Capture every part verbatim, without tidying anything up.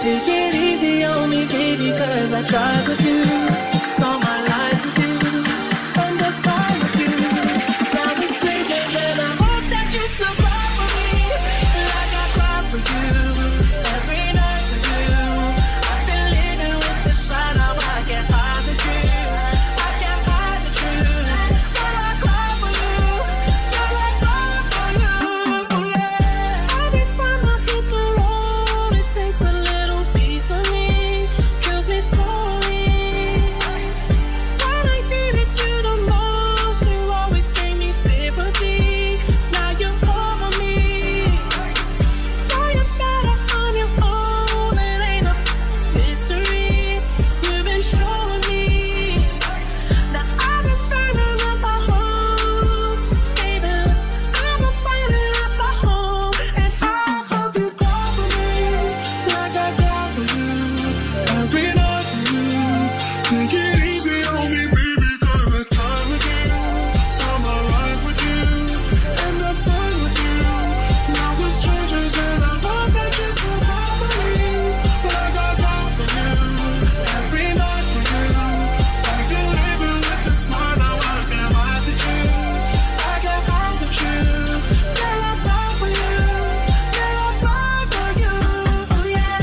Take it easy on me, baby, cause I tried with you. Saw my life with you, spend the time with you. Now we're strangers and I hope that you still cry for me, like I cry for you, every night for you. I've been living with the side, now I can't hide the truth. I can't hide the truth. Girl, I cry for you, girl, I cry for you, yeah. Every time I hit the road, it takes a little piece of me, kills me slowly. When I needed you the most, you always gave me sympathy. Now you're over me. Now you're better on your own, it ain't a mystery. You've been showing me. Now I've been burning up my home, baby. I've been burning up my home, and I hope you cry for me, like I cry for you, every night for you. Take it easy on me, baby, cause I time with you. Saw my life with you, end of time with you. Now we're strangers and I hope that you still cry for me, like I cry for you, every night for you. I've been living with the smile, now I can't hide the truth. I can't hide the truth. Girl, I cry for you, girl, I cry for you, oh yeah.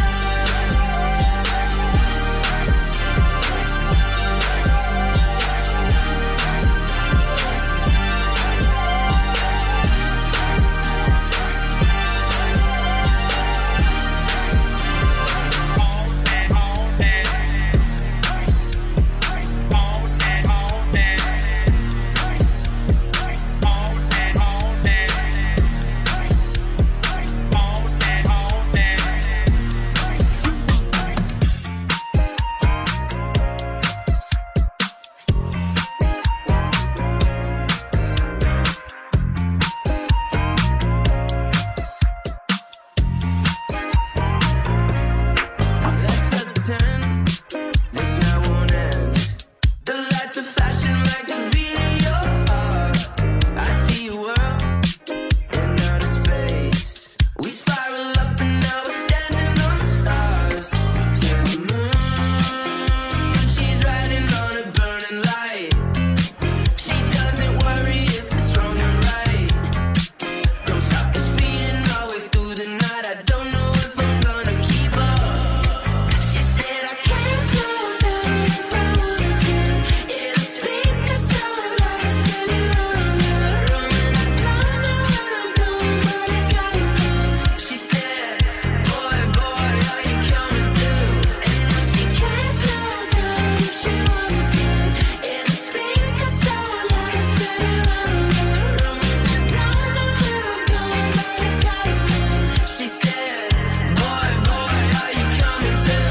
Let's just pretend this night won't end. The lights are flashing like the beat of your heart. I see you world in outer space. We spiral up and now we're standing on the stars. To the moon, she's riding on a burning light. She doesn't worry if it's wrong or right. Don't stop the speeding all the way through the night. I don't know if I'm gonna keep up. She said I can't slow down if I wanted to. Yeah, the speakers so loud, spinning around the room, and I don't know where I'm going, but I gotta move. She said, boy, boy, are you coming too? And now she can't slow down if she wanted to. Yeah, the speakers so loud, spinning around the room, and I don't know where I'm going, but I gotta move. She said, boy, boy, are you coming too?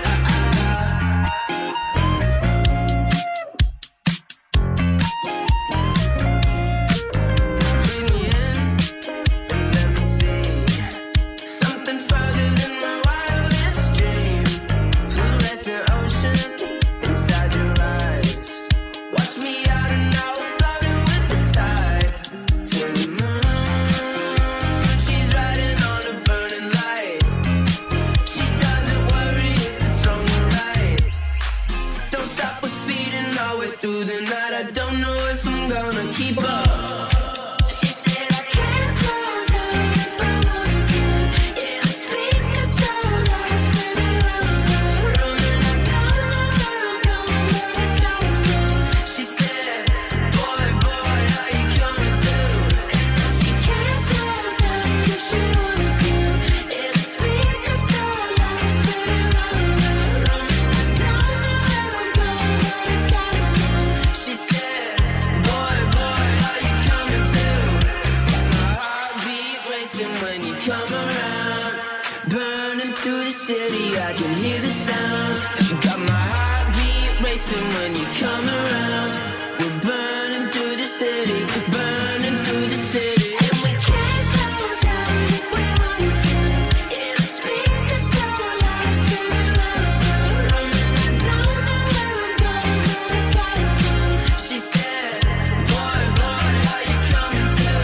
Bring me in and let me see something further than my wildest dream. Fluorescent ocean inside your eyes. Watch me out and I will floating with the tide. To the moon, she's riding on a burning light. She doesn't worry if it's wrong or right. Don't stop us speeding all the way through the night. I don't know if I'm gonna keep up. She said I can't slow down if I wanted to. Yeah, the speakers so loud, spinning around the room, and I don't know where I'm going, but I gotta move. She said, boy, boy, are you coming too? And now she can't slow down if she wanted to. Yeah, the speakers so loud, spinning around the room, and I don't know where I'm going, but I gotta move. She said, boy, boy, are you coming too? My heartbeat racing when you come around. Burning through the city, I can hear the sound. Got my heartbeat racing when you come around. We're burning through the city, burning through the city. And we can't slow down if we wanted to. Yeah, the speakers so loud, spinning around the room, and I don't know where I'm going, but I gotta move. She said, boy, boy, are you coming too?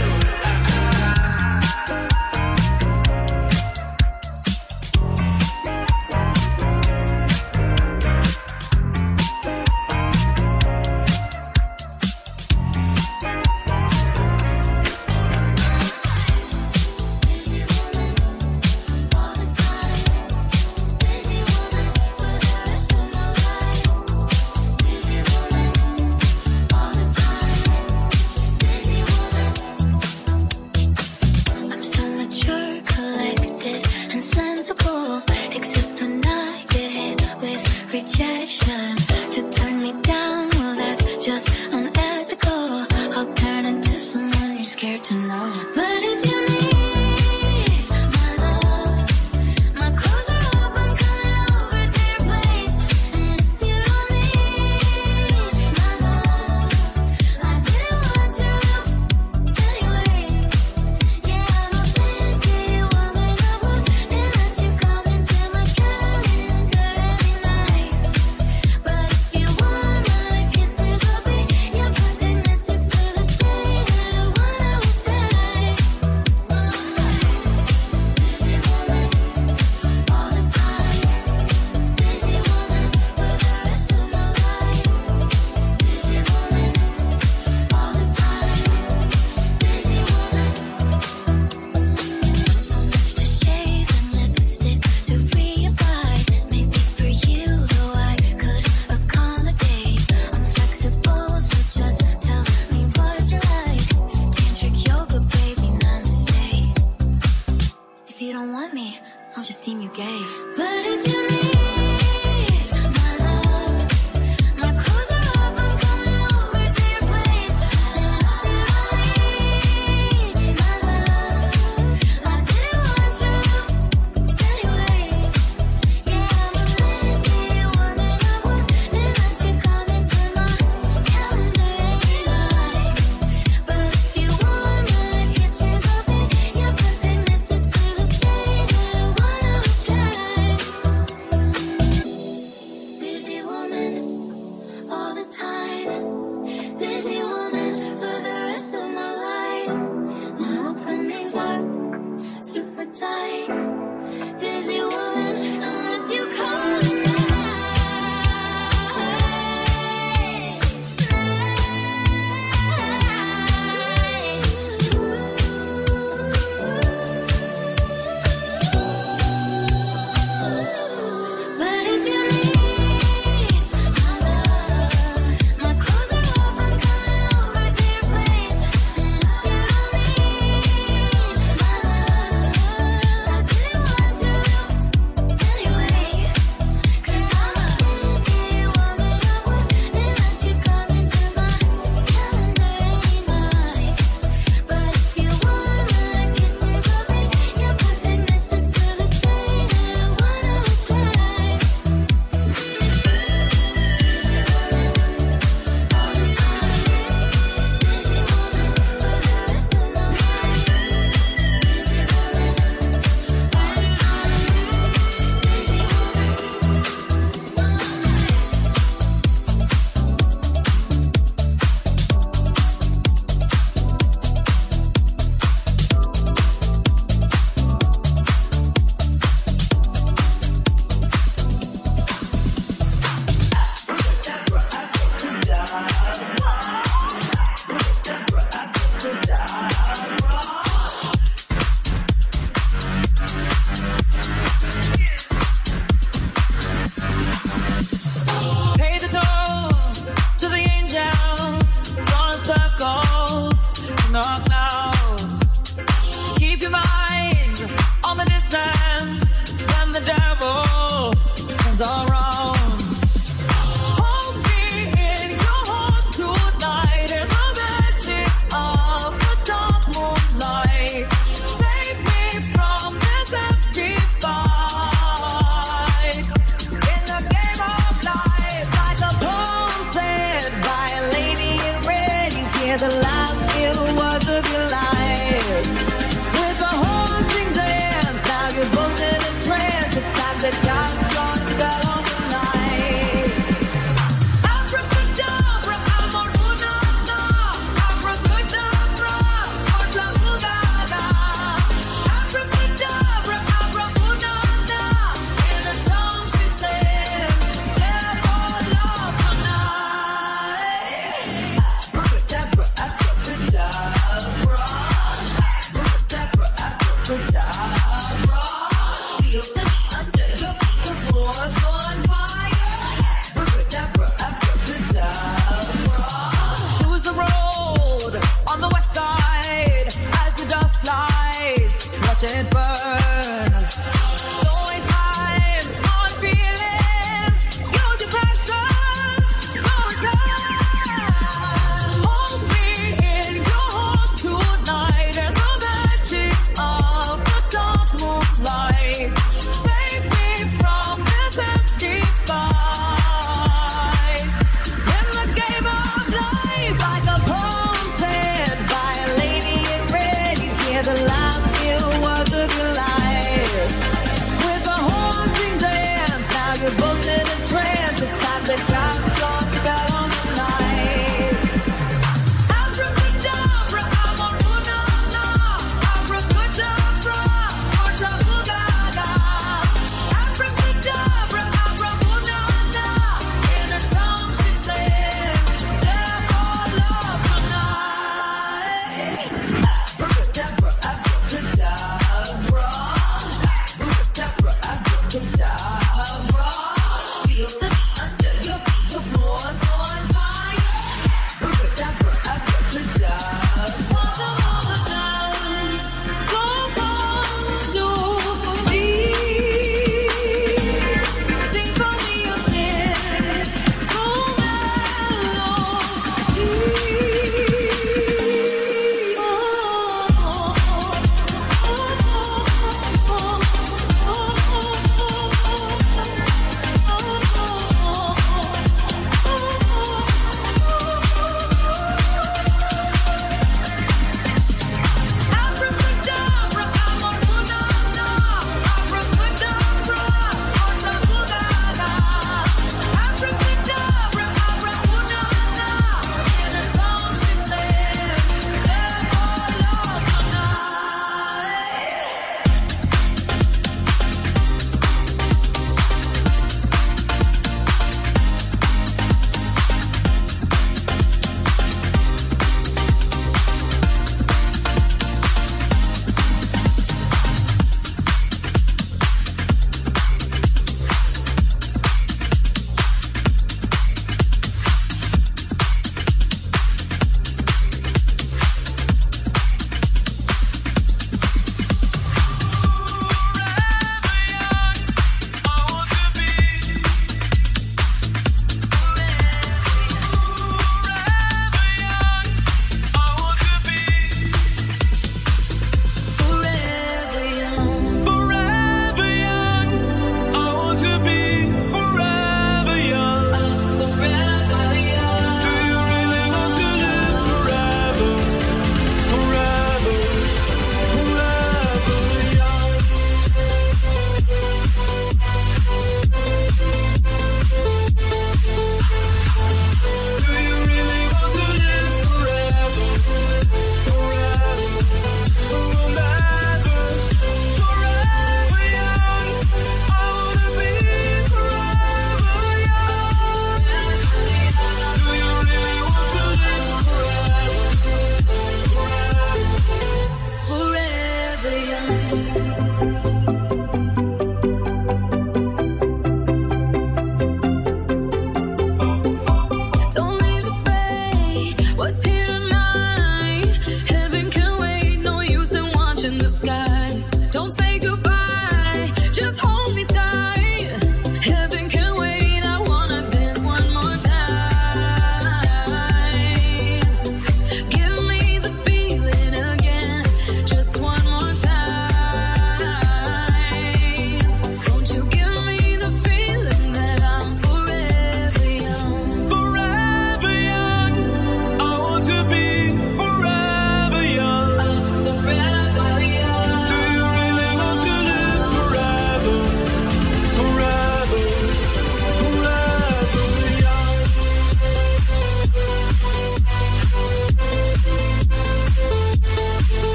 Ah, ah. rejection to turn me down. Well, that's just unethical. I'll turn into someone you're scared to know. But if you need my love, my clothes are off, I'm coming over to your place. And if you don't need my love, I didn't want you anyway. Yeah, I'm a busy woman, I wouldn't let you come into my calendar every night. But if you want my kisses, I'll be your perfect missus to the day that I wanna was died. Busy woman, all the time. Busy woman, for the rest of my life. Busy woman, all the time. Busy woman. So much to shave and lipstick to reapply. Maybe for you, though I could accommodate. I'm flexible, so just tell me what you like. Tantric yoga, baby, namaste. If you don't want me, I'll just deem you gay. But if you need my love, my clothes are off, I'm coming over to your place. And if you don't need my love, I didn't want you anyway. Yeah, I'm a busy woman, I wouldn't let you come into my calendar every night. But if you want my kisses, I'll be your perfect missus to the day that I wanna was died.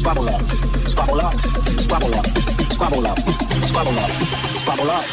squabble up, squabble up, squabble up, squabble up, squabble up, squabble up.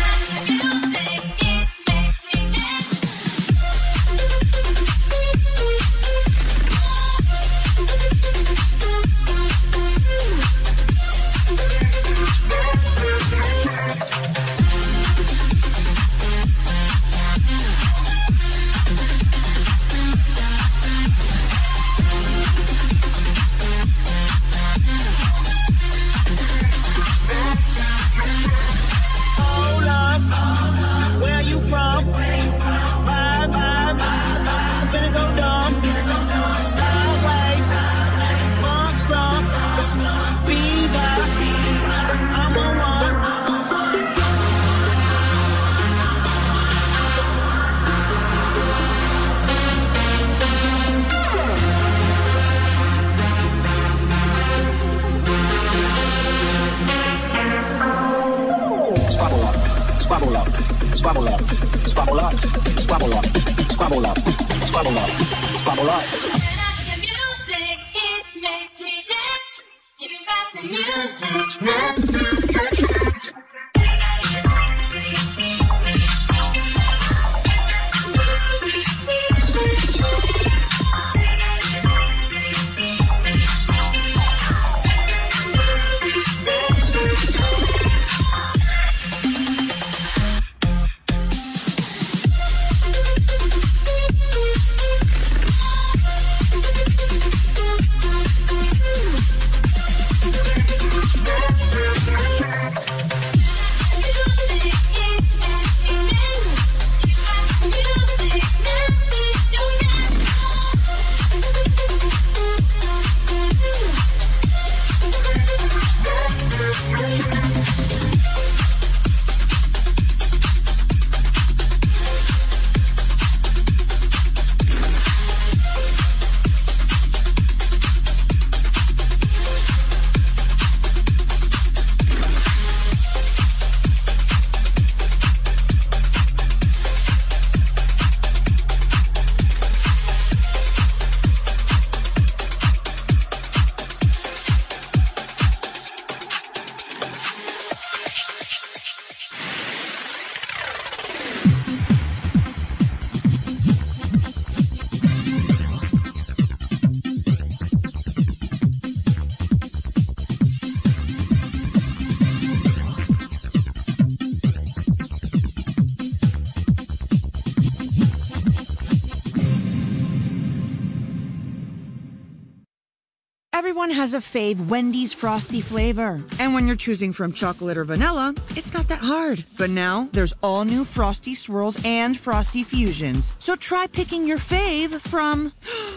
Squabble up, squabble up, squabble up, squabble up, squabble up, squabble up, squabble up. Music, it makes me dance. You got the music. Everyone has a fave Wendy's Frosty flavor. And when you're choosing from chocolate or vanilla, it's not that hard. But now, there's all new Frosty Swirls and Frosty Fusions. So try picking your fave from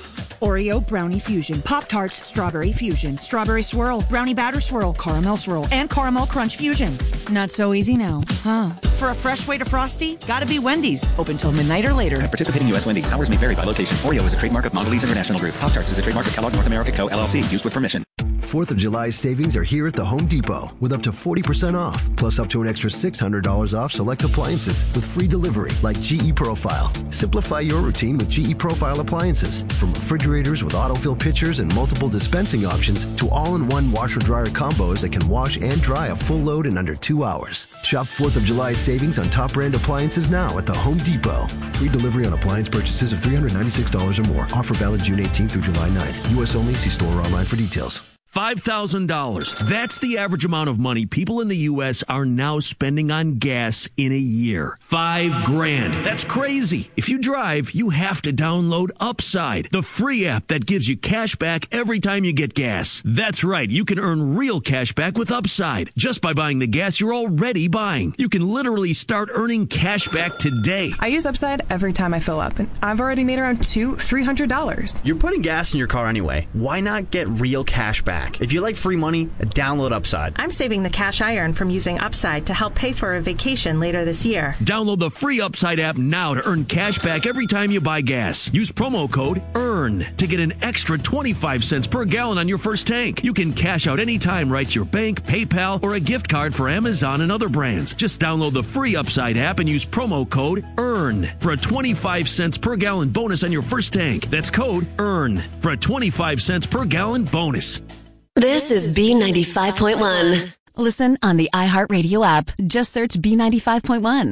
Oreo Brownie Fusion, Pop-Tarts Strawberry Fusion, Strawberry Swirl, Brownie Batter Swirl, Caramel Swirl, and Caramel Crunch Fusion. Not so easy now, huh? For a fresh way to Frosty, gotta be Wendy's. Open till midnight or later. At participating U S Wendy's, hours may vary by location. Oreo is a trademark of Mondelez International Group. Pop-Tarts is a trademark of Kellogg North America Co. L L C. Used with permission. fourth of July savings are here at the Home Depot with up to forty percent off, plus up to an extra six hundred dollars off select appliances with free delivery like G E Profile. Simplify your routine with G E Profile appliances. From refrigerators with autofill pitchers and multiple dispensing options to all-in-one washer-dryer combos that can wash and dry a full load in under two hours. Shop fourth of July savings on top brand appliances now at the Home Depot. Free delivery on appliance purchases of three hundred ninety-six dollars or more. Offer valid June eighteenth through July ninth. U S only. See store or online for details. five thousand dollars. That's the average amount of money people in the U S are now spending on gas in a year. Five grand. That's crazy. If you drive, you have to download Upside, the free app that gives you cash back every time you get gas. That's right. You can earn real cash back with Upside just by buying the gas you're already buying. You can literally start earning cash back today. I use Upside every time I fill up, and I've already made around two, three hundred dollars. You're putting gas in your car anyway. Why not get real cash back? If you like free money, download Upside. I'm saving the cash I earn from using Upside to help pay for a vacation later this year. Download the free Upside app now to earn cash back every time you buy gas. Use promo code EARN to get an extra twenty-five cents per gallon on your first tank. You can cash out anytime right to your bank, PayPal, or a gift card for Amazon and other brands. Just download the free Upside app and use promo code EARN for a twenty-five cents per gallon bonus on your first tank. That's code EARN for a twenty-five cents per gallon bonus. This is B ninety-five point one. Listen on the iHeartRadio app. Just search B ninety-five point one.